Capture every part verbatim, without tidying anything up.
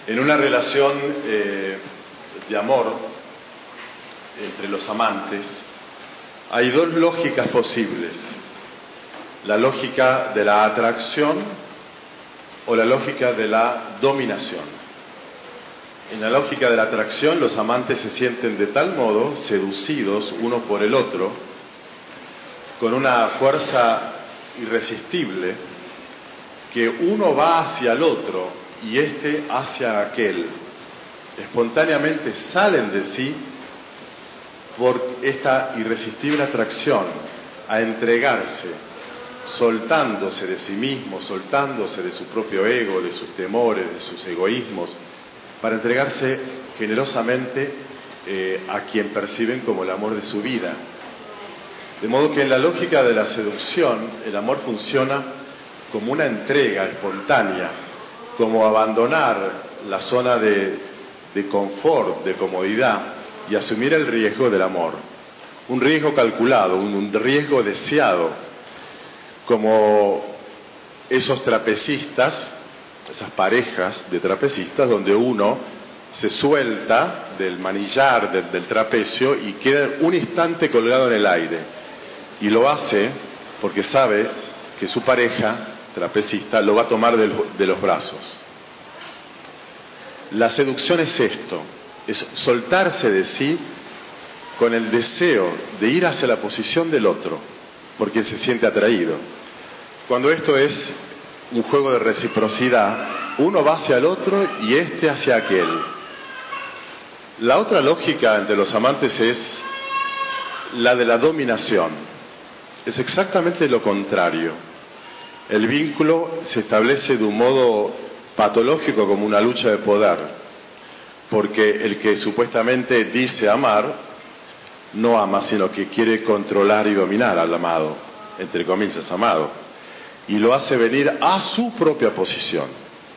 En una relación eh, de amor entre los amantes hay dos lógicas posibles: la lógica de la atracción o la lógica de la dominación. En la lógica de la atracción, los amantes se sienten de tal modo seducidos uno por el otro, con una fuerza irresistible, que uno va hacia el otro y éste hacia aquel. Espontáneamente salen de sí por esta irresistible atracción a entregarse, soltándose de sí mismo, soltándose de su propio ego, de sus temores, de sus egoísmos, para entregarse generosamente eh, a quien perciben como el amor de su vida. De modo que en la lógica de la seducción, el amor funciona como una entrega espontánea, como abandonar la zona de, de confort, de comodidad, y asumir el riesgo del amor. Un riesgo calculado, un, un riesgo deseado, como esos trapecistas, esas parejas de trapecistas, donde uno se suelta del manillar, del, del trapecio, y queda un instante colgado en el aire. Y lo hace porque sabe que su pareja trapecista lo va a tomar de, de los brazos. La seducción es esto, es soltarse de sí con el deseo de ir hacia la posición del otro, porque se siente atraído. Cuando esto es un juego de reciprocidad, uno va hacia el otro y éste hacia aquel. La otra lógica entre los amantes es la de la dominación. Es exactamente lo contrario. El vínculo se establece de un modo patológico, como una lucha de poder, porque el que supuestamente dice amar no ama, sino que quiere controlar y dominar al amado, entre comillas amado, y lo hace venir a su propia posición.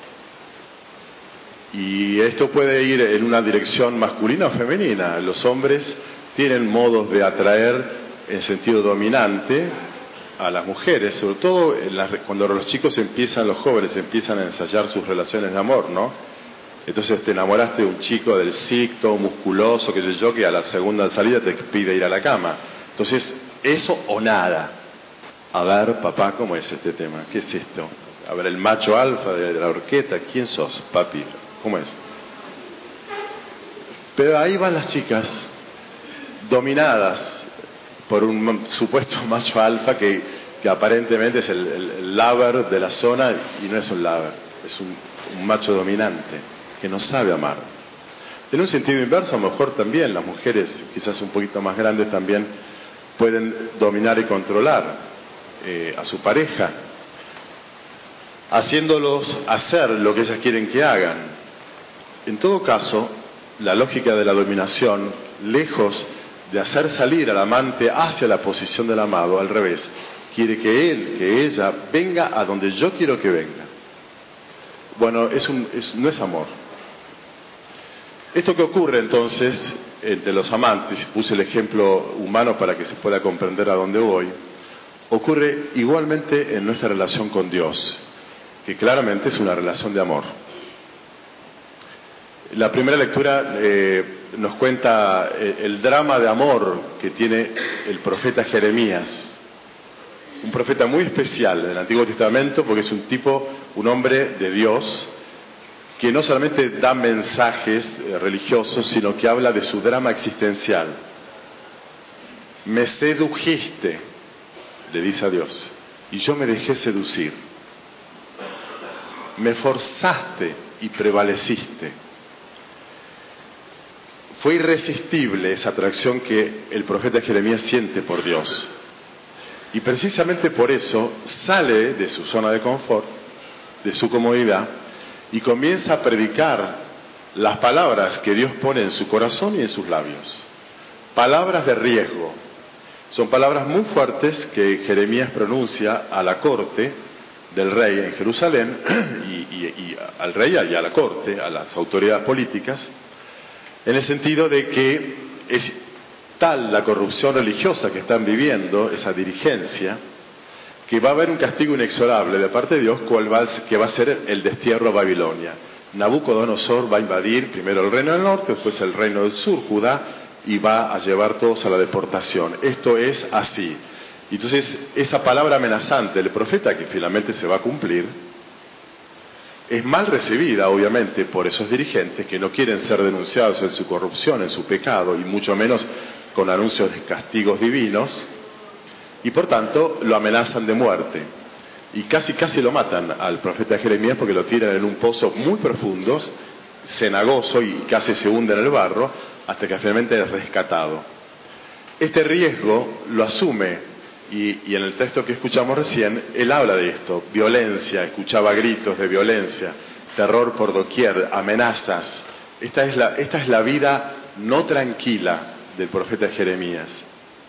Y esto puede ir en una dirección masculina o femenina. Los hombres tienen modos de atraer en sentido dominante a las mujeres, sobre todo en las, cuando los chicos empiezan, los jóvenes empiezan a ensayar sus relaciones de amor, ¿no? Entonces te enamoraste de un chico del cicto, musculoso, que sé yo, que a la segunda salida te pide ir a la cama. Entonces, eso o nada. A ver, papá, ¿cómo es este tema? ¿Qué es esto? A ver, el macho alfa de la horqueta, ¿quién sos, papi? ¿Cómo es? Pero ahí van las chicas, dominadas por un supuesto macho alfa que, que aparentemente es el, el, el lover de la zona, y no es un lover, es un, un macho dominante que no sabe amar. En un sentido inverso, a lo mejor también las mujeres, quizás un poquito más grandes, también pueden dominar y controlar eh, a su pareja, haciéndolos hacer lo que ellas quieren que hagan. En todo caso, la lógica de la dominación, lejos de hacer salir al amante hacia la posición del amado, al revés, quiere que él, que ella, venga a donde yo quiero que venga. Bueno, es un, es, no es amor. Esto que ocurre entonces entre los amantes, puse el ejemplo humano para que se pueda comprender a dónde voy, ocurre igualmente en nuestra relación con Dios, que claramente es una relación de amor. La primera lectura eh, nos cuenta el, el drama de amor que tiene el profeta Jeremías, un profeta muy especial en el Antiguo Testamento, porque es un tipo, un hombre de Dios, que no solamente da mensajes eh, religiosos, sino que habla de su drama existencial. Me sedujiste, le dice a Dios, y yo me dejé seducir. Me forzaste y prevaleciste. Fue irresistible esa atracción que el profeta Jeremías siente por Dios. Y precisamente por eso sale de su zona de confort, de su comodidad, y comienza a predicar las palabras que Dios pone en su corazón y en sus labios. Palabras de riesgo. Son palabras muy fuertes que Jeremías pronuncia a la corte del rey en Jerusalén, y, y, y al rey y a la corte, a las autoridades políticas, en el sentido de que es tal la corrupción religiosa que están viviendo, esa dirigencia, que va a haber un castigo inexorable de parte de Dios, cual va, que va a ser el destierro a Babilonia. Nabucodonosor va a invadir primero el reino del norte, después el reino del sur, Judá, y va a llevar todos a la deportación. Esto es así. Entonces, esa palabra amenazante del profeta, que finalmente se va a cumplir, es mal recibida, obviamente, por esos dirigentes que no quieren ser denunciados en su corrupción, en su pecado, y mucho menos con anuncios de castigos divinos, y por tanto lo amenazan de muerte. Y casi casi lo matan al profeta Jeremías porque lo tiran en un pozo muy profundo, cenagoso, y casi se hunde en el barro, hasta que finalmente es rescatado. Este riesgo lo asume, y, y en el texto que escuchamos recién, él habla de esto: violencia, escuchaba gritos de violencia, terror por doquier, amenazas. Esta es la, esta es la vida no tranquila del profeta Jeremías.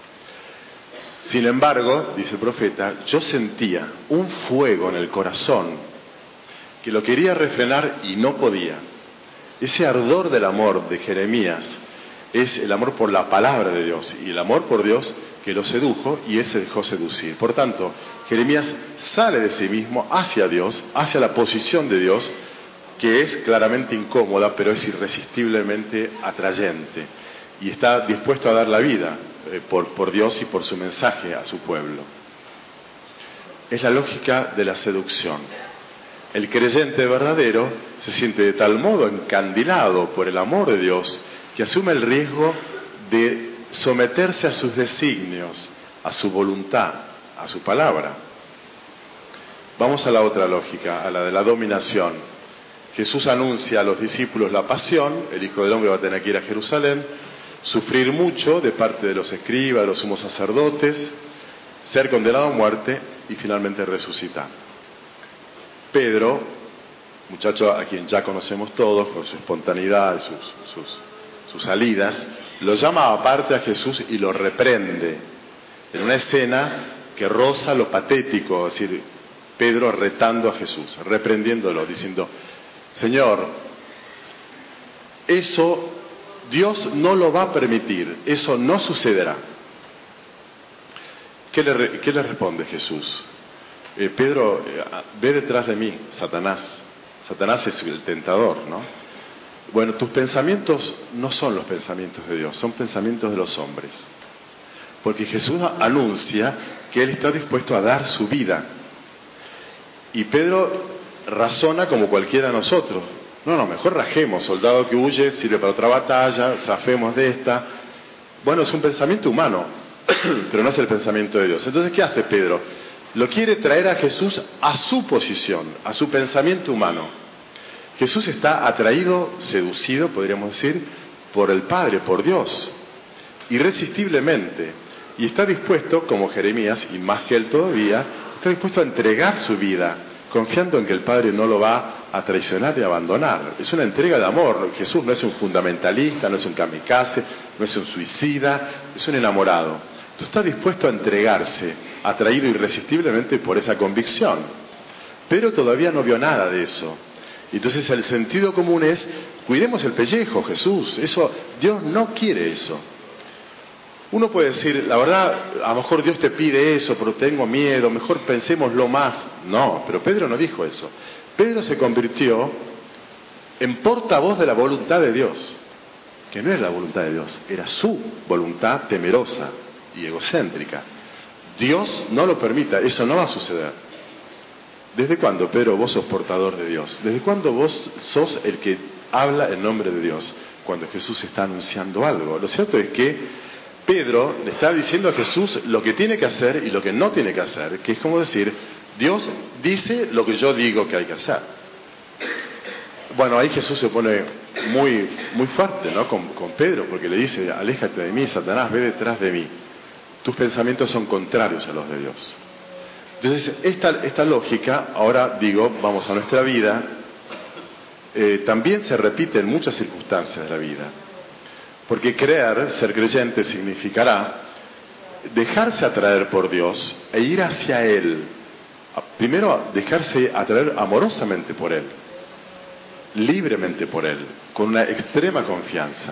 Sin embargo, dice el profeta, yo sentía un fuego en el corazón que lo quería refrenar y no podía. Ese ardor del amor de Jeremías es el amor por la palabra de Dios y el amor por Dios que lo sedujo, y él se dejó seducir. Por tanto, Jeremías sale de sí mismo hacia Dios, hacia la posición de Dios, que es claramente incómoda, pero es irresistiblemente atrayente, y está dispuesto a dar la vida eh, por, por Dios y por su mensaje a su pueblo. Es la lógica de la seducción. El creyente verdadero se siente de tal modo encandilado por el amor de Dios que asume el riesgo de someterse a sus designios, a su voluntad, a su palabra. Vamos a la otra lógica, a la de la dominación. Jesús anuncia a los discípulos la pasión, el Hijo del Hombre va a tener que ir a Jerusalén, sufrir mucho de parte de los escribas, de los sumos sacerdotes, ser condenado a muerte y finalmente resucitar. Pedro, muchacho a quien ya conocemos todos, con su espontaneidad y sus, sus, sus salidas, lo llama aparte a Jesús y lo reprende, en una escena que roza lo patético, es decir, Pedro retando a Jesús, reprendiéndolo, diciendo: Señor, eso Dios no lo va a permitir, eso no sucederá. ¿Qué le, qué le responde Jesús? Eh, Pedro, eh, ve detrás de mí, Satanás. Satanás es el tentador, ¿no? Bueno, tus pensamientos no son los pensamientos de Dios, son pensamientos de los hombres. Porque Jesús anuncia que Él está dispuesto a dar su vida. Y Pedro razona como cualquiera de nosotros. No, no, mejor rajemos, soldado que huye sirve para otra batalla, zafemos de esta. Bueno, es un pensamiento humano, pero no es el pensamiento de Dios. Entonces, ¿qué hace Pedro? Lo quiere traer a Jesús a su posición, a su pensamiento humano. Jesús está atraído, seducido, podríamos decir, por el Padre, por Dios, irresistiblemente. Y está dispuesto, como Jeremías, y más que él todavía, está dispuesto a entregar su vida, confiando en que el Padre no lo va a traicionar y abandonar. Es una entrega de amor. Jesús no es un fundamentalista, no es un kamikaze, no es un suicida, es un enamorado. Entonces está dispuesto a entregarse, atraído irresistiblemente por esa convicción. Pero todavía no vio nada de eso. Entonces el sentido común es: cuidemos el pellejo, Jesús. Eso, Dios no quiere eso. Uno puede decir, la verdad, a lo mejor Dios te pide eso, pero tengo miedo, mejor pensémoslo más. No, pero Pedro no dijo eso. Pedro se convirtió en portavoz de la voluntad de Dios, que no era la voluntad de Dios, era su voluntad temerosa y egocéntrica. Dios no lo permita, eso no va a suceder. ¿Desde cuándo, Pedro, vos sos portador de Dios? ¿Desde cuándo vos sos el que habla en nombre de Dios cuando Jesús está anunciando algo? Lo cierto es que Pedro le está diciendo a Jesús lo que tiene que hacer y lo que no tiene que hacer, que es como decir: Dios dice lo que yo digo que hay que hacer. Bueno, ahí Jesús se pone muy, muy fuerte, ¿no? con, con Pedro, porque le dice: aléjate de mí, Satanás, ve detrás de mí. Tus pensamientos son contrarios a los de Dios. Entonces, esta, esta lógica, ahora digo, vamos a nuestra vida, eh, también se repite en muchas circunstancias de la vida. Porque creer, ser creyente, significará dejarse atraer por Dios e ir hacia Él. Primero, dejarse atraer amorosamente por Él, libremente por Él, con una extrema confianza.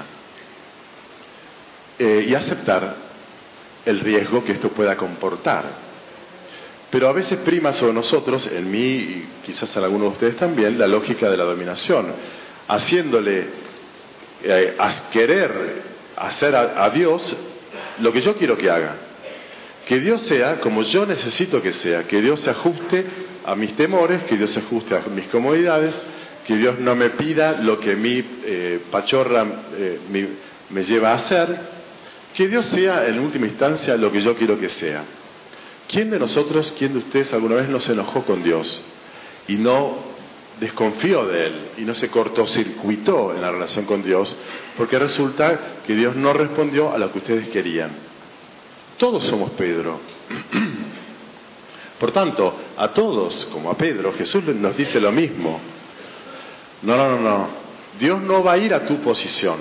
Eh, y aceptar el riesgo que esto pueda comportar. Pero a veces prima sobre nosotros, en mí y quizás en algunos de ustedes también, la lógica de la dominación, haciéndole eh, a querer hacer a, a Dios lo que yo quiero que haga. Que Dios sea como yo necesito que sea, que Dios se ajuste a mis temores, que Dios se ajuste a mis comodidades, que Dios no me pida lo que mi eh, pachorra eh, mi, me lleva a hacer, que Dios sea en última instancia lo que yo quiero que sea. ¿Quién de nosotros, quién de ustedes alguna vez no se enojó con Dios y no desconfió de Él y no se cortocircuitó en la relación con Dios porque resulta que Dios no respondió a lo que ustedes querían? Todos somos Pedro. Por tanto, a todos, como a Pedro, Jesús nos dice lo mismo. No, no, no, no. Dios no va a ir a tu posición.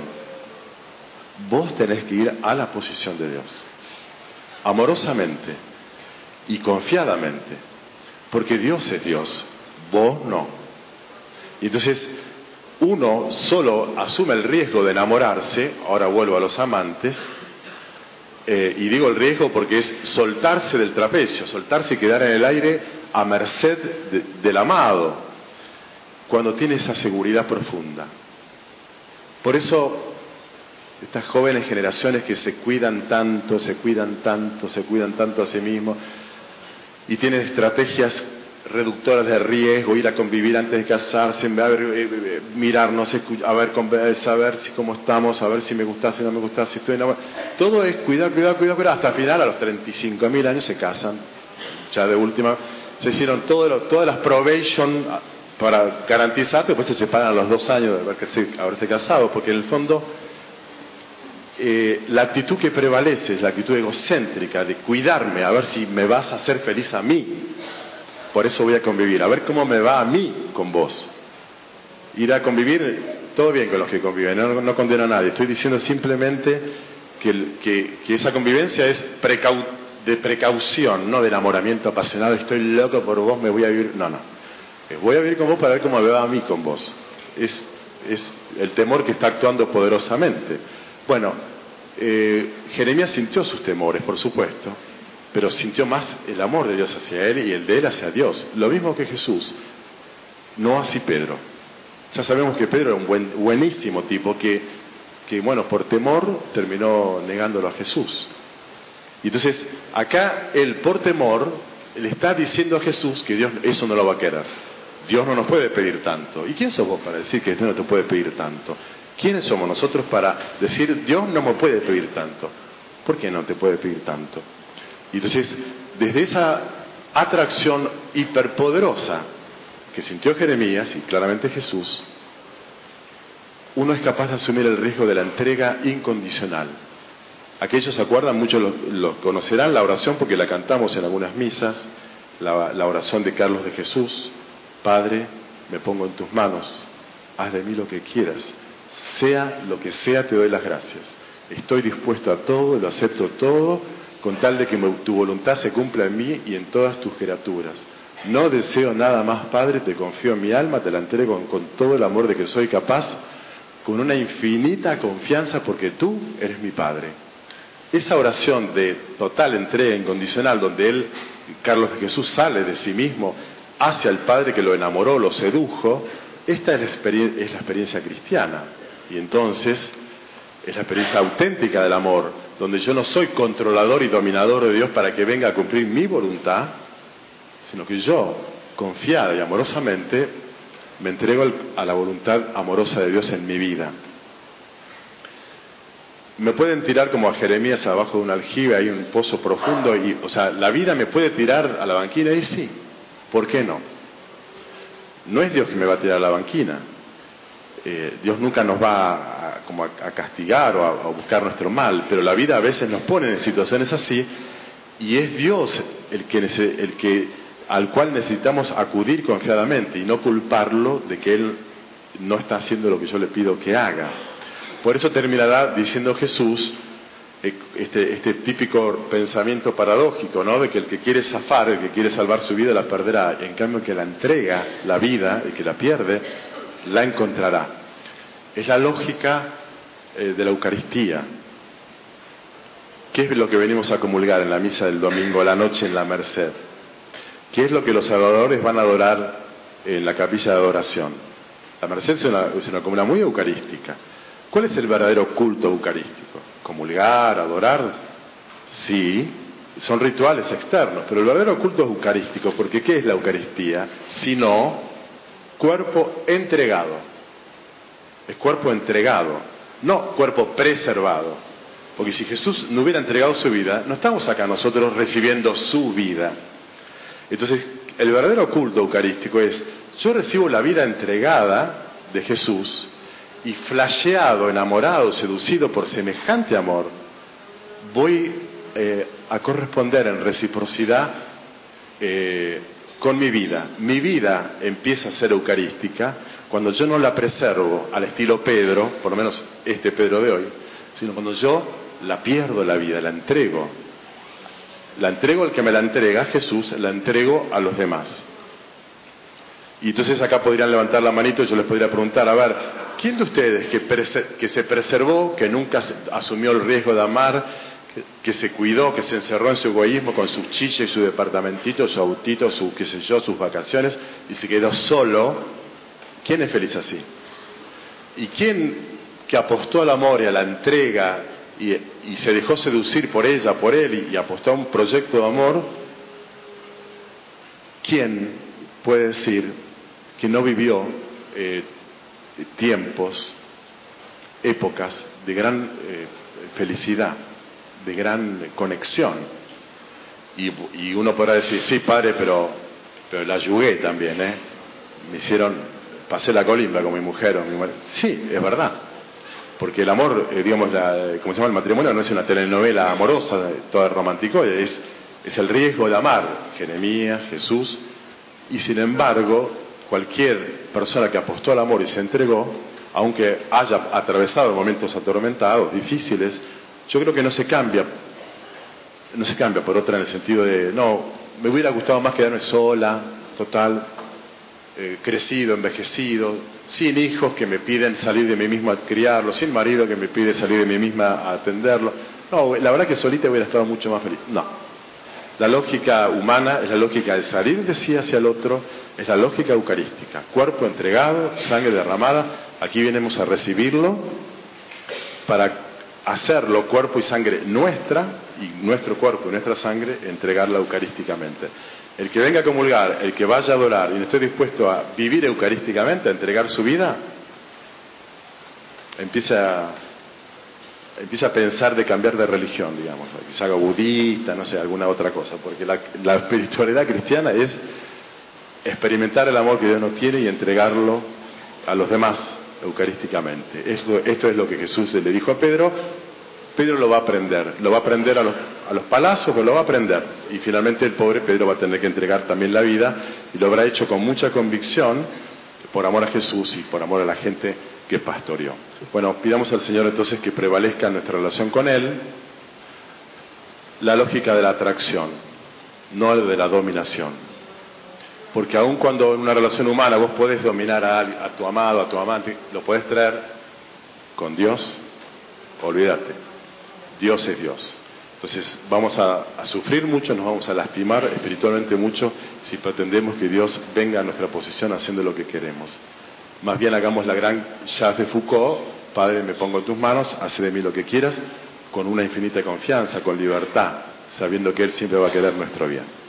Vos tenés que ir a la posición de Dios. Amorosamente y confiadamente. Porque Dios es Dios, vos no. Y entonces, uno solo asume el riesgo de enamorarse, ahora vuelvo a los amantes, eh, y digo el riesgo porque es soltarse del trapecio, soltarse y quedar en el aire a merced de, del amado, cuando tiene esa seguridad profunda. Por eso, estas jóvenes generaciones que se cuidan tanto, se cuidan tanto, se cuidan tanto a sí mismos, y tienen estrategias reductoras de riesgo, ir a convivir antes de casarse, a ver, eh, mirarnos, a ver, saber si cómo estamos, a ver si me gusta, si no me gusta, si estoy enamorado. Todo es cuidar, cuidar, cuidar, pero hasta el final, a los treinta y cinco mil años se casan. Ya de última, se hicieron todo lo, todas las probation para garantizar, después se separan a los dos años de haberse, haberse casado, porque en el fondo eh, la actitud que prevalece es la actitud egocéntrica de cuidarme, a ver si me vas a hacer feliz a mí. Por eso voy a convivir, a ver cómo me va a mí con vos. Ir a convivir, todo bien con los que conviven, no, no condeno a nadie. Estoy diciendo simplemente que, que, que esa convivencia es precau, de precaución, no de enamoramiento apasionado. Estoy loco por vos, me voy a vivir. No, no. Voy a vivir con vos para ver cómo me va a mí con vos. Es, es el temor que está actuando poderosamente. Bueno, eh, Jeremías sintió sus temores, por supuesto, pero sintió más el amor de Dios hacia él y el de él hacia Dios. Lo mismo que Jesús, no así Pedro. Ya sabemos que Pedro era un buen, buenísimo tipo que, que, bueno, por temor terminó negándolo a Jesús. Y entonces, acá él por temor le está diciendo a Jesús que Dios eso no lo va a querer. Dios no nos puede pedir tanto. ¿Y quién sos vos para decir que Dios no te puede pedir tanto? ¿Quiénes somos nosotros para decir Dios no me puede pedir tanto? ¿Por qué no te puede pedir tanto? Y entonces, desde esa atracción hiperpoderosa que sintió Jeremías y claramente Jesús, uno es capaz de asumir el riesgo de la entrega incondicional. Aquellos se acuerdan, muchos lo, lo conocerán, la oración porque la cantamos en algunas misas, la, la oración de Carlos de Jesús: Padre, me pongo en tus manos, haz de mí lo que quieras, sea lo que sea, te doy las gracias. Estoy dispuesto a todo, lo acepto todo, con tal de que tu voluntad se cumpla en mí y en todas tus criaturas. No deseo nada más, Padre, te confío en mi alma, te la entrego con, con todo el amor de que soy capaz, con una infinita confianza porque tú eres mi Padre. Esa oración de total entrega incondicional, donde él, Carlos de Jesús, sale de sí mismo hacia el Padre que lo enamoró, lo sedujo, esta es la, experien- es la experiencia cristiana. Y entonces es la experiencia auténtica del amor, donde yo no soy controlador y dominador de Dios para que venga a cumplir mi voluntad, sino que yo, confiada y amorosamente, me entrego a la voluntad amorosa de Dios en mi vida. Me pueden tirar como a Jeremías abajo de un aljibe, hay un pozo profundo, y, o sea, la vida me puede tirar a la banquina, y sí, ¿por qué no? No es Dios que me va a tirar a la banquina. Eh, Dios nunca nos va a, a, como a, a castigar o a, a buscar nuestro mal, pero la vida a veces nos pone en situaciones así, y es Dios el que, el que, al cual necesitamos acudir confiadamente y no culparlo de que Él no está haciendo lo que yo le pido que haga. Por eso terminará diciendo Jesús este, este típico pensamiento paradójico, ¿no? De que el que quiere zafar, el que quiere salvar su vida, la perderá. En cambio, el que la entrega, la vida, el que la pierde, la encontrará. Es la lógica eh, de la Eucaristía. ¿Qué es lo que venimos a comulgar en la misa del domingo a la noche en la Merced? ¿Qué es lo que los adoradores van a adorar en la capilla de adoración? La merced es una, es una comuna muy eucarística. ¿Cuál es el verdadero culto eucarístico? ¿Comulgar, adorar? Sí, son rituales externos, pero el verdadero culto es eucarístico, porque ¿qué es la Eucaristía? Sino cuerpo entregado. Es cuerpo entregado, no cuerpo preservado. Porque si Jesús no hubiera entregado su vida, no estamos acá nosotros recibiendo su vida. Entonces, el verdadero culto eucarístico es, yo recibo la vida entregada de Jesús y flasheado, enamorado, seducido por semejante amor, voy eh, a corresponder en reciprocidad eh, con mi vida. Mi vida empieza a ser eucarística cuando yo no la preservo al estilo Pedro, por lo menos este Pedro de hoy, sino cuando yo la pierdo la vida, la entrego. La entrego al que me la entrega, Jesús, la entrego a los demás. Y entonces acá podrían levantar la manito y yo les podría preguntar, a ver, ¿quién de ustedes que, que se preservó, que nunca se, asumió el riesgo de amar, que, que se cuidó, que se encerró en su egoísmo con sus chiches, su departamentito, su autito, su qué sé yo, sus vacaciones, y se quedó solo? ¿Quién es feliz así? ¿Y quién que apostó al amor y a la entrega y, y se dejó seducir por ella, por él, y, y apostó a un proyecto de amor? ¿Quién puede decir que no vivió eh, tiempos, épocas de gran eh, felicidad, de gran conexión? Y, y uno podrá decir, sí, padre, pero, pero la yugué también, ¿eh? Me hicieron, pasé la colimba con mi mujer o mi marido. Sí, es verdad. Porque el amor, eh, digamos, la, como se llama el matrimonio, no es una telenovela amorosa, toda romántico, es, es el riesgo de amar. Jeremías, Jesús. Y sin embargo, cualquier persona que apostó al amor y se entregó, aunque haya atravesado momentos atormentados, difíciles, yo creo que no se cambia, no se cambia por otra en el sentido de, no, me hubiera gustado más quedarme sola, total, eh, crecido, envejecido, sin hijos que me piden salir de mí mismo a criarlos, sin marido que me pide salir de mí misma a atenderlo. No, la verdad que solita hubiera estado mucho más feliz. No. La lógica humana es la lógica de salir de sí hacia el otro, es la lógica eucarística. Cuerpo entregado, sangre derramada. Aquí venimos a recibirlo para hacerlo cuerpo y sangre nuestra, y nuestro cuerpo y nuestra sangre entregarla eucarísticamente. El que venga a comulgar, el que vaya a adorar y no esté dispuesto a vivir eucarísticamente, a entregar su vida, empieza a... empieza a pensar de cambiar de religión, digamos, que se haga budista, no sé, alguna otra cosa, porque la, la espiritualidad cristiana es experimentar el amor que Dios nos tiene y entregarlo a los demás eucarísticamente. Esto, esto es lo que Jesús le dijo a Pedro. Pedro lo va a aprender, lo va a aprender a los, a los palazos, pero lo va a aprender. Y finalmente el pobre Pedro va a tener que entregar también la vida, y lo habrá hecho con mucha convicción, por amor a Jesús y por amor a la gente que pastoreó. Bueno, pidamos al Señor entonces que prevalezca en nuestra relación con Él la lógica de la atracción, no de la dominación. Porque aun cuando en una relación humana vos podés dominar a, a tu amado, a tu amante, lo podés traer con Dios, olvídate, Dios es Dios. Entonces vamos a, a sufrir mucho, nos vamos a lastimar espiritualmente mucho si pretendemos que Dios venga a nuestra posición haciendo lo que queremos. Más bien hagamos la gran Jacques de Foucault, Padre, me pongo en tus manos, hace de mí lo que quieras, con una infinita confianza, con libertad, sabiendo que Él siempre va a querer nuestro bien.